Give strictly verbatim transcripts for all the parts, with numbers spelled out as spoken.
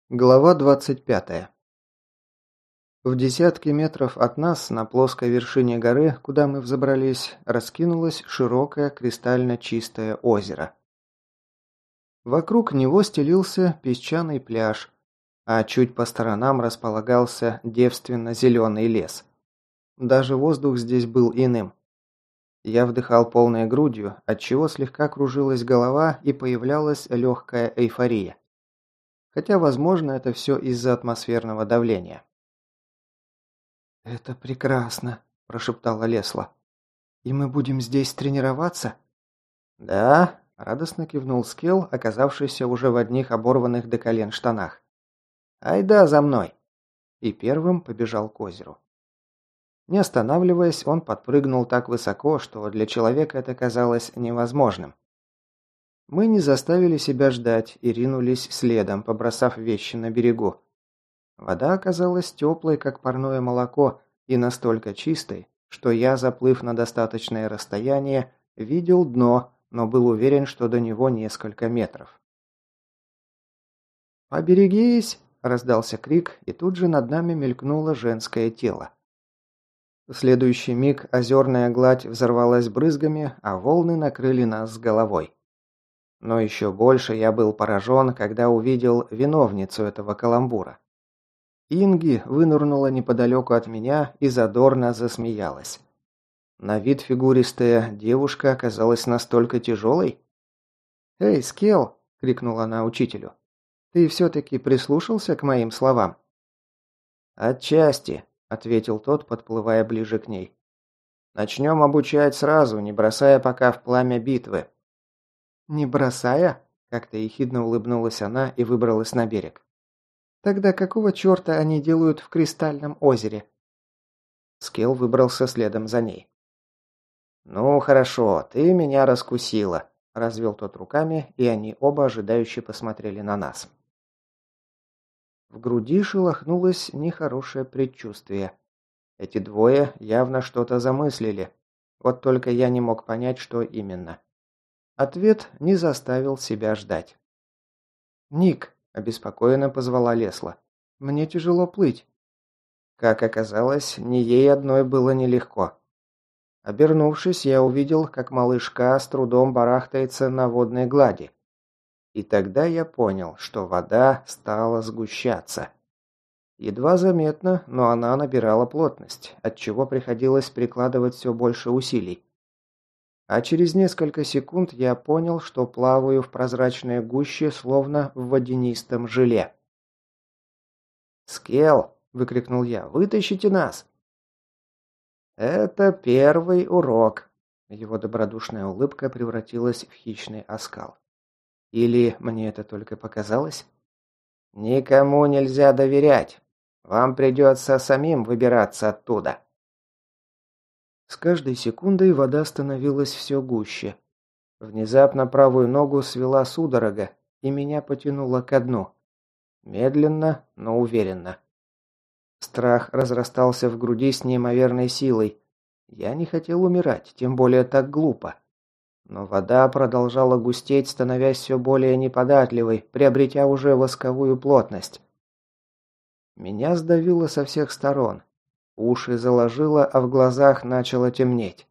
Глава двадцать пятая. В десятке метров от нас, на плоской вершине горы, куда мы взобрались, раскинулось широкое кристально чистое озеро. Вокруг него стелился песчаный пляж, а чуть по сторонам располагался девственно-зеленый лес. Даже воздух здесь был иным. Я вдыхал полной грудью, отчего слегка кружилась голова и появлялась легкая эйфория. Хотя, возможно, это все из-за атмосферного давления. «Это прекрасно», – прошептала Лесла. «И мы будем здесь тренироваться?» «Да», – радостно кивнул Скелл, оказавшийся уже в одних оборванных до колен штанах. «Айда за мной!» И первым побежал к озеру. Не останавливаясь, он подпрыгнул так высоко, что для человека это казалось невозможным. Мы не заставили себя ждать и ринулись следом, побросав вещи на берегу. Вода оказалась теплой, как парное молоко, и настолько чистой, что я, заплыв на достаточное расстояние, видел дно, но был уверен, что до него несколько метров. «Поберегись!» – раздался крик, и тут же над нами мелькнуло женское тело. В следующий миг озерная гладь взорвалась брызгами, а волны накрыли нас с головой. Но еще больше я был поражен, когда увидел виновницу этого каламбура. Инги вынырнула неподалеку от меня и задорно засмеялась. На вид фигуристая девушка оказалась настолько тяжелой. «Эй, Скелл!» – крикнула она учителю. «Ты все-таки прислушался к моим словам?» «Отчасти», – ответил тот, подплывая ближе к ней. «Начнем обучать сразу, не бросая пока в пламя битвы». «Не бросая?» – как-то ехидно улыбнулась она и выбралась на берег. «Тогда какого черта они делают в Кристальном озере?» Скелл выбрался следом за ней. «Ну, хорошо, ты меня раскусила», – развел тот руками, и они оба ожидающе посмотрели на нас. В груди шелохнулось нехорошее предчувствие. Эти двое явно что-то замыслили, вот только я не мог понять, что именно. Ответ не заставил себя ждать. «Ник», – обеспокоенно позвала Лесла, – «мне тяжело плыть». Как оказалось, не ей одной было нелегко. Обернувшись, я увидел, как малышка с трудом барахтается на водной глади. И тогда я понял, что вода стала сгущаться. Едва заметно, но она набирала плотность, отчего приходилось прикладывать все больше усилий. А через несколько секунд я понял, что плаваю в прозрачной гуще, словно в водянистом желе. «Скелл!» – выкрикнул я. «Вытащите нас!» «Это первый урок!» Его добродушная улыбка превратилась в хищный оскал. Или мне это только показалось? «Никому нельзя доверять! Вам придется самим выбираться оттуда!» С каждой секундой вода становилась все гуще. Внезапно правую ногу свела судорога, и меня потянуло ко дну. Медленно, но уверенно. Страх разрастался в груди с неимоверной силой. Я не хотел умирать, тем более так глупо. Но вода продолжала густеть, становясь все более неподатливой, приобретя уже восковую плотность. Меня сдавило со всех сторон. Уши заложило, а в глазах начало темнеть.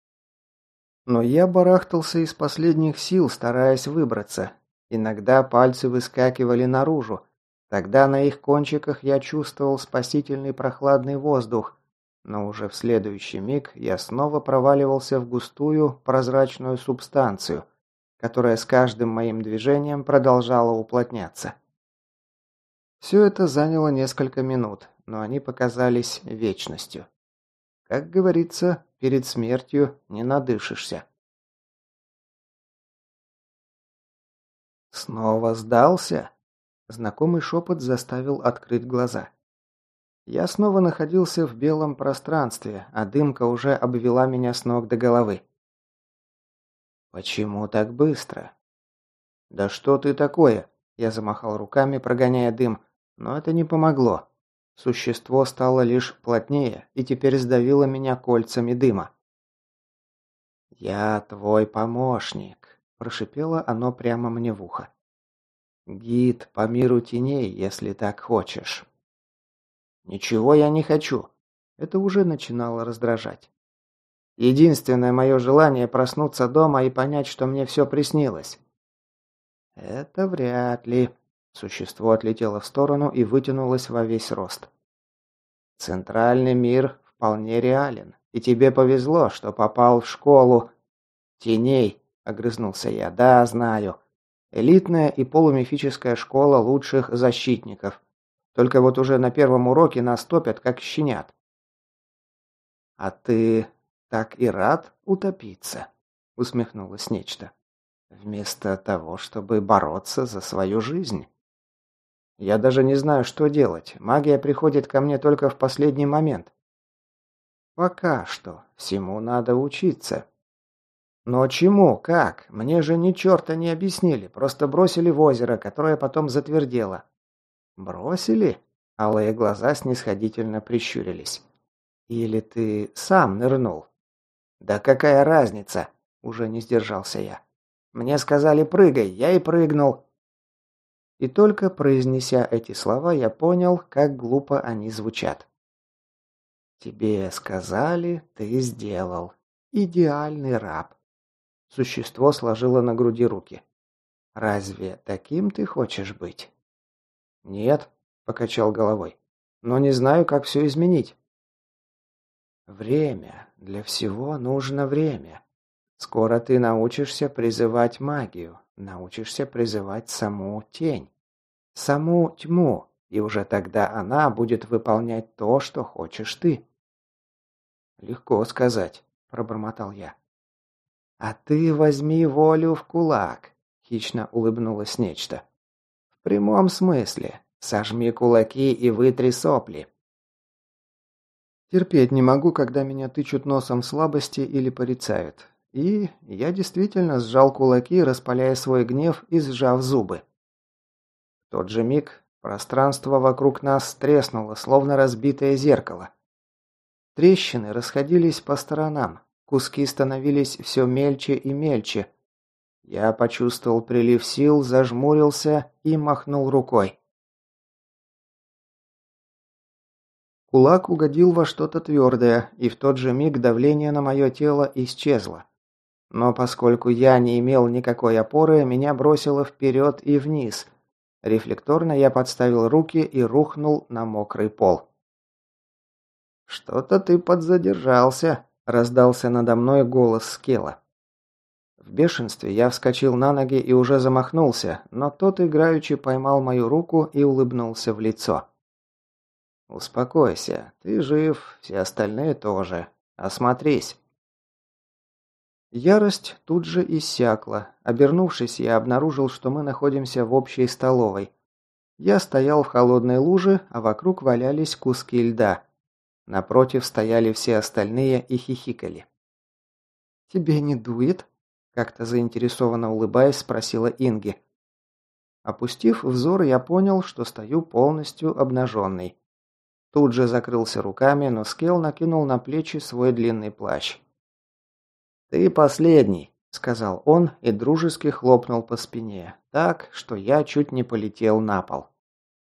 Но я барахтался из последних сил, стараясь выбраться. Иногда пальцы выскакивали наружу. Тогда на их кончиках я чувствовал спасительный прохладный воздух. Но уже в следующий миг я снова проваливался в густую, прозрачную субстанцию, которая с каждым моим движением продолжала уплотняться. Все это заняло несколько минут, но они показались вечностью. Как говорится, перед смертью не надышишься. «Снова сдался?» Знакомый шепот заставил открыть глаза. Я снова находился в белом пространстве, а дымка уже обвела меня с ног до головы. «Почему так быстро?» «Да что ты такое?» Я замахал руками, прогоняя дым, но это не помогло. Существо стало лишь плотнее и теперь сдавило меня кольцами дыма. «Я твой помощник», – прошипело оно прямо мне в ухо. Гид по миру теней, если так хочешь. Ничего я не хочу. Это уже начинало раздражать. Единственное мое желание проснуться дома и понять, что мне все приснилось. Это вряд ли. Существо отлетело в сторону и вытянулось во весь рост. Центральный мир вполне реален, и тебе повезло, что попал в школу теней, огрызнулся я. Да, знаю. Элитная и полумифическая школа лучших защитников. Только вот уже на первом уроке нас топят, как щенят. А ты так и рад утопиться? Усмехнулось нечто. Вместо того, чтобы бороться за свою жизнь. Я даже не знаю, что делать. Магия приходит ко мне только в последний момент. Пока что. Всему надо учиться. Но чему? Как? Мне же ни черта не объяснили. Просто бросили в озеро, которое потом затвердело. Бросили? Алые глаза снисходительно прищурились. Или ты сам нырнул? Да какая разница? Уже не сдержался я. Мне сказали прыгай, я и прыгнул. И только произнеся эти слова, я понял, как глупо они звучат. Тебе сказали, ты сделал. Идеальный раб. Существо сложило на груди руки. Разве таким ты хочешь быть? Нет, покачал головой. Но не знаю, как все изменить. Время. Для всего нужно время. Скоро ты научишься призывать магию, научишься призывать саму тень, саму тьму, и уже тогда она будет выполнять то, что хочешь ты. Легко сказать, пробормотал я. А ты возьми волю в кулак, хищно улыбнулось нечто. В прямом смысле. Сожми кулаки и вытри сопли. Терпеть не могу, когда меня тычут носом в слабости или порицают. И я действительно сжал кулаки, распаляя свой гнев и сжав зубы. В тот же миг пространство вокруг нас треснуло, словно разбитое зеркало. Трещины расходились по сторонам, куски становились все мельче и мельче. Я почувствовал прилив сил, зажмурился и махнул рукой. Кулак угодил во что-то твердое, и в тот же миг давление на мое тело исчезло. Но поскольку я не имел никакой опоры, меня бросило вперед и вниз. Рефлекторно я подставил руки и рухнул на мокрый пол. «Что-то ты подзадержался», – раздался надо мной голос Скела. В бешенстве я вскочил на ноги и уже замахнулся, но тот играючи поймал мою руку и улыбнулся в лицо. «Успокойся, ты жив, все остальные тоже. Осмотрись». Ярость тут же иссякла. Обернувшись, я обнаружил, что мы находимся в общей столовой. Я стоял в холодной луже, а вокруг валялись куски льда. Напротив стояли все остальные и хихикали. «Тебе не дует?» – как-то заинтересованно улыбаясь, спросила Инги. Опустив взор, я понял, что стою полностью обнаженный. Тут же закрылся руками, но Скел накинул на плечи свой длинный плащ. «Ты последний», — сказал он и дружески хлопнул по спине, так, что я чуть не полетел на пол.